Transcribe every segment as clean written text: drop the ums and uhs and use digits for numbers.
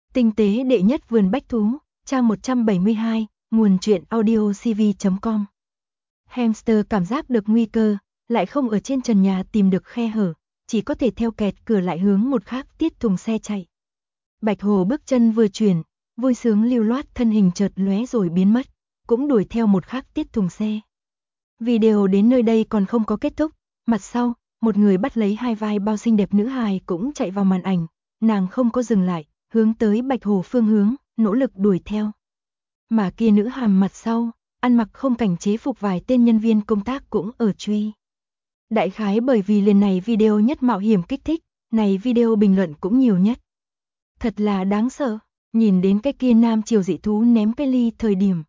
Tinh tế đệ nhất vườn bách thú, trang 172, nguồn truyện audiocv.com. Hamster cảm giác được nguy cơ, lại không ở trên trần nhà tìm được khe hở, chỉ có thể theo kẹt cửa lại hướng một khác tiết thùng xe chạy. Bạch Hồ bước chân vừa chuyển, vui sướng lưu loát thân hình chợt lóe rồi biến mất, cũng đuổi theo một khác tiết thùng xe. Video đến nơi đây còn không có kết thúc, mặt sau, một người bắt lấy hai vai bao xinh đẹp nữ hài cũng chạy vào màn ảnh, nàng không có dừng lại, hướng tới Bạch Hồ phương hướng, nỗ lực đuổi theo. Mà kia nữ hàm mặt sau, ăn mặc không cảnh chế phục vài tên nhân viên công tác cũng ở truy. Đại khái bởi vì lần này video nhất mạo hiểm kích thích, này video bình luận cũng nhiều nhất. Thật là đáng sợ, nhìn đến cái kia nam triều dị thú ném cái ly thời điểm.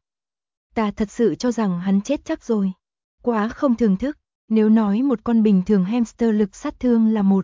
Ta thật sự cho rằng hắn chết chắc rồi. Quá không thường thức, nếu nói một con bình thường hamster lực sát thương là một.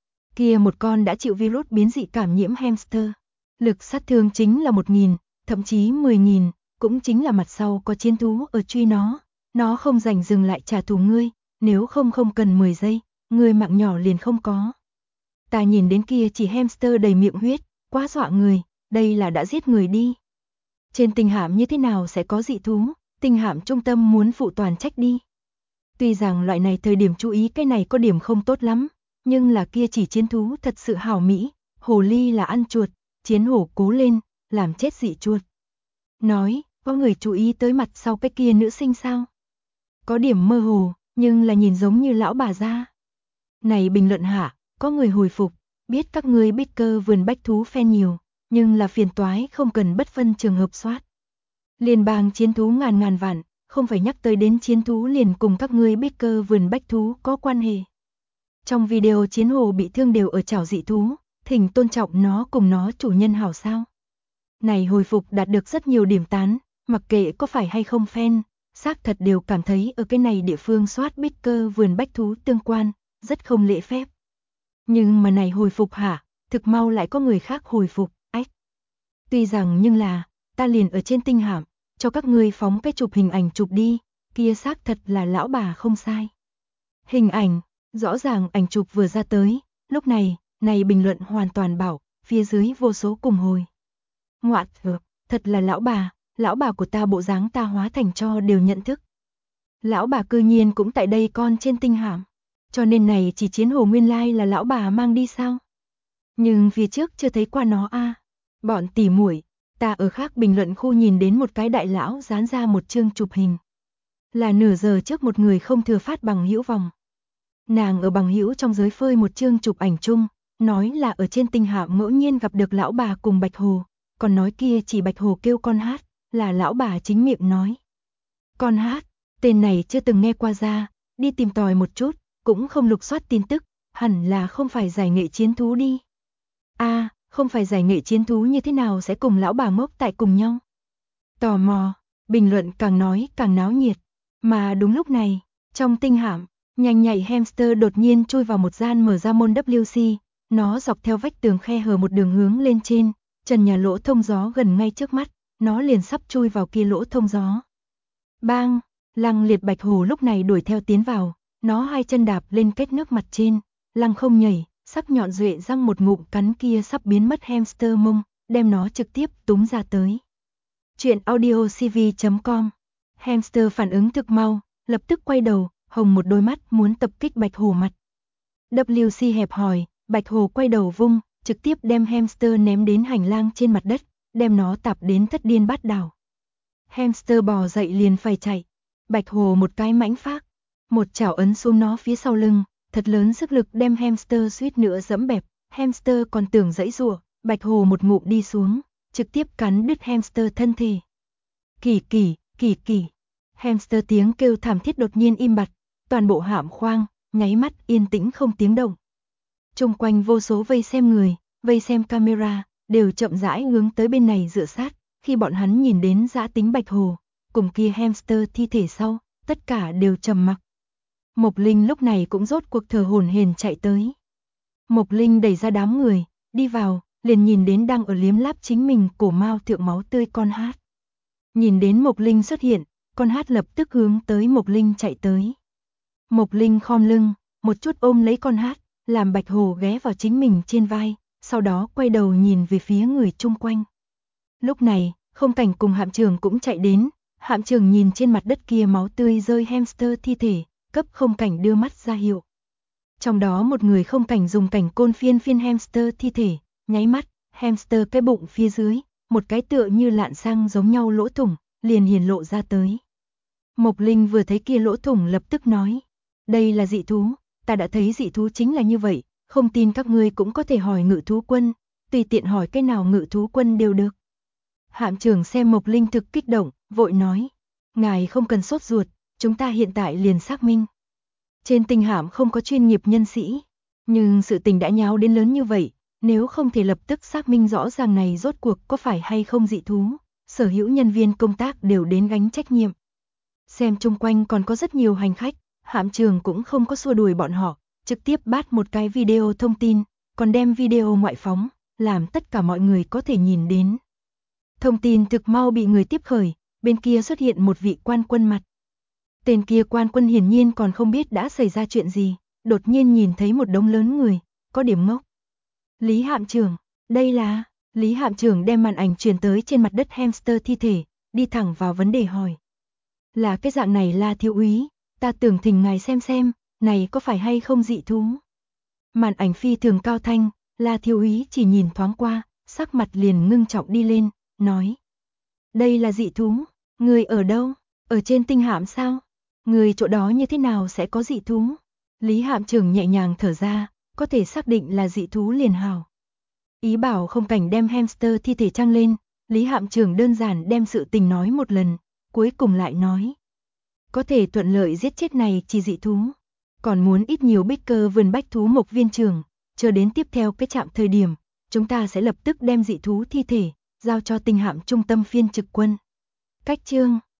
Kia một con đã chịu virus biến dị cảm nhiễm hamster. Lực sát thương chính là 1.000, thậm chí 10.000, cũng chính là mặt sau có chiến thú ở truy nó không rảnh dừng lại trả thù ngươi, nếu không cần 10 giây, ngươi mạng nhỏ liền không có. Ta nhìn đến kia chỉ hamster đầy miệng huyết, quá dọa người, đây là đã giết người đi. Trên tinh hạm như thế nào sẽ có dị thú, tinh hạm trung tâm muốn phụ toàn trách đi. Tuy rằng loại này thời điểm chú ý cái này có điểm không tốt lắm, nhưng là kia chỉ chiến thú thật sự hảo mỹ, hồ ly là ăn chuột, chiến hổ cố lên, làm chết dị chuột. Nói, có người chú ý tới mặt sau cái kia nữ sinh sao? Có điểm mơ hồ, nhưng là nhìn giống như lão bà gia. Này bình luận hạ, có người hồi phục, biết các ngươi Baker vườn bách thú fan nhiều, nhưng là phiền toái không cần bất phân trường hợp soát. Liên bang chiến thú ngàn vạn, không phải nhắc tới đến chiến thú liền cùng các ngươi Baker vườn bách thú có quan hệ. Trong video chiến hồ bị thương đều ở chảo dị thú, thỉnh tôn trọng nó cùng nó chủ nhân hảo sao. Này hồi phục đạt được rất nhiều điểm tán, mặc kệ có phải hay không fan, xác thật đều cảm thấy ở cái này địa phương soát Baker vườn bách thú tương quan, rất không lễ phép. Nhưng mà này hồi phục hả, thực mau lại có người khác hồi phục, ách. Tuy rằng nhưng là, ta liền ở trên tinh hạm, cho các ngươi phóng cái chụp hình ảnh chụp đi, kia xác thật là lão bà không sai. Hình ảnh, rõ ràng ảnh chụp vừa ra tới, lúc này, này bình luận hoàn toàn bảo, phía dưới vô số cùng hồi. Ngoạn thật là lão bà của ta bộ dáng ta hóa thành cho đều nhận thức. Lão bà cư nhiên cũng tại đây con trên tinh hạm, cho nên này chỉ chiến hồ nguyên lai là lão bà mang đi sao? Nhưng phía trước chưa thấy qua nó a. Bọn tỉ muội, ta ở khác bình luận khu nhìn đến một cái đại lão dán ra một chương chụp hình. Là nửa giờ trước một người không thừa phát bằng hữu vòng. Nàng ở bằng hữu trong giới phơi một chương chụp ảnh chung, nói là ở trên tinh hạm ngẫu nhiên gặp được lão bà cùng Bạch Hồ, còn nói kia chỉ Bạch Hồ kêu con hát, là lão bà chính miệng nói. Con hát, tên này chưa từng nghe qua ra, đi tìm tòi một chút, cũng không lục soát tin tức, hẳn là không phải giải nghệ chiến thú đi. Không phải giải nghệ chiến thú như thế nào sẽ cùng lão bà mốc tại cùng nhau. Tò mò, bình luận càng nói càng náo nhiệt, mà đúng lúc này, trong tinh hạm, nhanh nhạy hamster đột nhiên chui vào một gian mở ra môn WC, nó dọc theo vách tường khe hở một đường hướng lên trên, trần nhà lỗ thông gió gần ngay trước mắt, nó liền sắp chui vào kia lỗ thông gió. Bang, Lăng Liệt Bạch Hồ lúc này đuổi theo tiến vào, nó hai chân đạp lên kết nước mặt trên, lăng không nhảy, sắc nhọn duệ răng một ngụm cắn kia sắp biến mất hamster mông, đem nó trực tiếp túm ra tới. Chuyện audiocv.com. Hamster phản ứng thực mau, lập tức quay đầu, hồng một đôi mắt muốn tập kích Bạch Hồ mặt. WC hẹp hòi, Bạch Hồ quay đầu vung, trực tiếp đem hamster ném đến hành lang trên mặt đất, đem nó tạp đến thất điên bát đảo. Hamster bò dậy liền phải chạy, Bạch Hồ một cái mãnh phác, một chảo ấn xuống nó phía sau lưng, thật lớn sức lực đem hamster suýt nữa giẫm bẹp, hamster còn tưởng giãy giụa, Bạch Hồ một ngụm đi xuống, trực tiếp cắn đứt hamster thân thể. Kỳ, hamster tiếng kêu thảm thiết đột nhiên im bặt, toàn bộ hạm khoang, nháy mắt yên tĩnh không tiếng động. Chung quanh vô số vây xem người, vây xem camera, đều chậm rãi hướng tới bên này dựa sát, khi bọn hắn nhìn đến dã tính Bạch Hồ, cùng kia hamster thi thể sau, tất cả đều trầm mặc. Mộc Linh lúc này cũng rốt cuộc thở hổn hển chạy tới. Mộc Linh đẩy ra đám người, đi vào, liền nhìn đến đang ở liếm láp chính mình cổ mao thượng máu tươi con hát. Nhìn đến Mộc Linh xuất hiện, con hát lập tức hướng tới Mộc Linh chạy tới. Mộc Linh khom lưng, một chút ôm lấy con hát, làm Bạch Hồ ghé vào chính mình trên vai, sau đó quay đầu nhìn về phía người chung quanh. Lúc này, Không Cảnh cùng Hạm Trường cũng chạy đến, Hạm Trường nhìn trên mặt đất kia máu tươi rơi hamster thi thể, cấp Không Cảnh đưa mắt ra hiệu. Trong đó một người Không Cảnh dùng cảnh côn phiên hamster thi thể, nháy mắt, hamster cái bụng phía dưới, một cái tựa như lạn xăng giống nhau lỗ thủng, liền hiển lộ ra tới. Mộc Linh vừa thấy kia lỗ thủng lập tức nói, đây là dị thú, ta đã thấy dị thú chính là như vậy, không tin các ngươi cũng có thể hỏi Ngự thú quân, tùy tiện hỏi cái nào Ngự thú quân đều được. Hạm Trường xem Mộc Linh thực kích động, vội nói, ngài không cần sốt ruột, chúng ta hiện tại liền xác minh. Trên tinh hạm không có chuyên nghiệp nhân sĩ, nhưng sự tình đã nháo đến lớn như vậy, nếu không thể lập tức xác minh rõ ràng này rốt cuộc có phải hay không dị thú, sở hữu nhân viên công tác đều đến gánh trách nhiệm. Xem chung quanh còn có rất nhiều hành khách, Hạm Trường cũng không có xua đuổi bọn họ, trực tiếp bắt một cái video thông tin, còn đem video ngoại phóng, làm tất cả mọi người có thể nhìn đến. Thông tin thực mau bị người tiếp khởi, bên kia xuất hiện một vị quan quân mặt. Tên kia quan quân hiển nhiên còn không biết đã xảy ra chuyện gì, đột nhiên nhìn thấy một đống lớn người, có điểm ngốc. Lý Hạm Trường, đây là... Lý Hạm Trường đem màn ảnh truyền tới trên mặt đất hamster thi thể, đi thẳng vào vấn đề hỏi. Là cái dạng này La thiếu úy, ta tưởng thỉnh ngài xem, này có phải hay không dị thú? Màn ảnh phi thường cao thanh, La thiếu úy chỉ nhìn thoáng qua, sắc mặt liền ngưng trọng đi lên, nói. Đây là dị thú, người ở đâu? Ở trên tinh hạm sao? Người chỗ đó như thế nào sẽ có dị thú? Lý Hạm Trường nhẹ nhàng thở ra, có thể xác định là dị thú liền hào. Ý bảo Không Cảnh đem hamster thi thể trăng lên, Lý Hạm Trường đơn giản đem sự tình nói một lần, cuối cùng lại nói. Có thể thuận lợi giết chết này chỉ dị thú. Còn muốn ít nhiều bích cơ vườn bách thú mộc viên trường, chờ đến tiếp theo cái trạm thời điểm, chúng ta sẽ lập tức đem dị thú thi thể, giao cho tinh hạm trung tâm phiên trực quân. Cách chương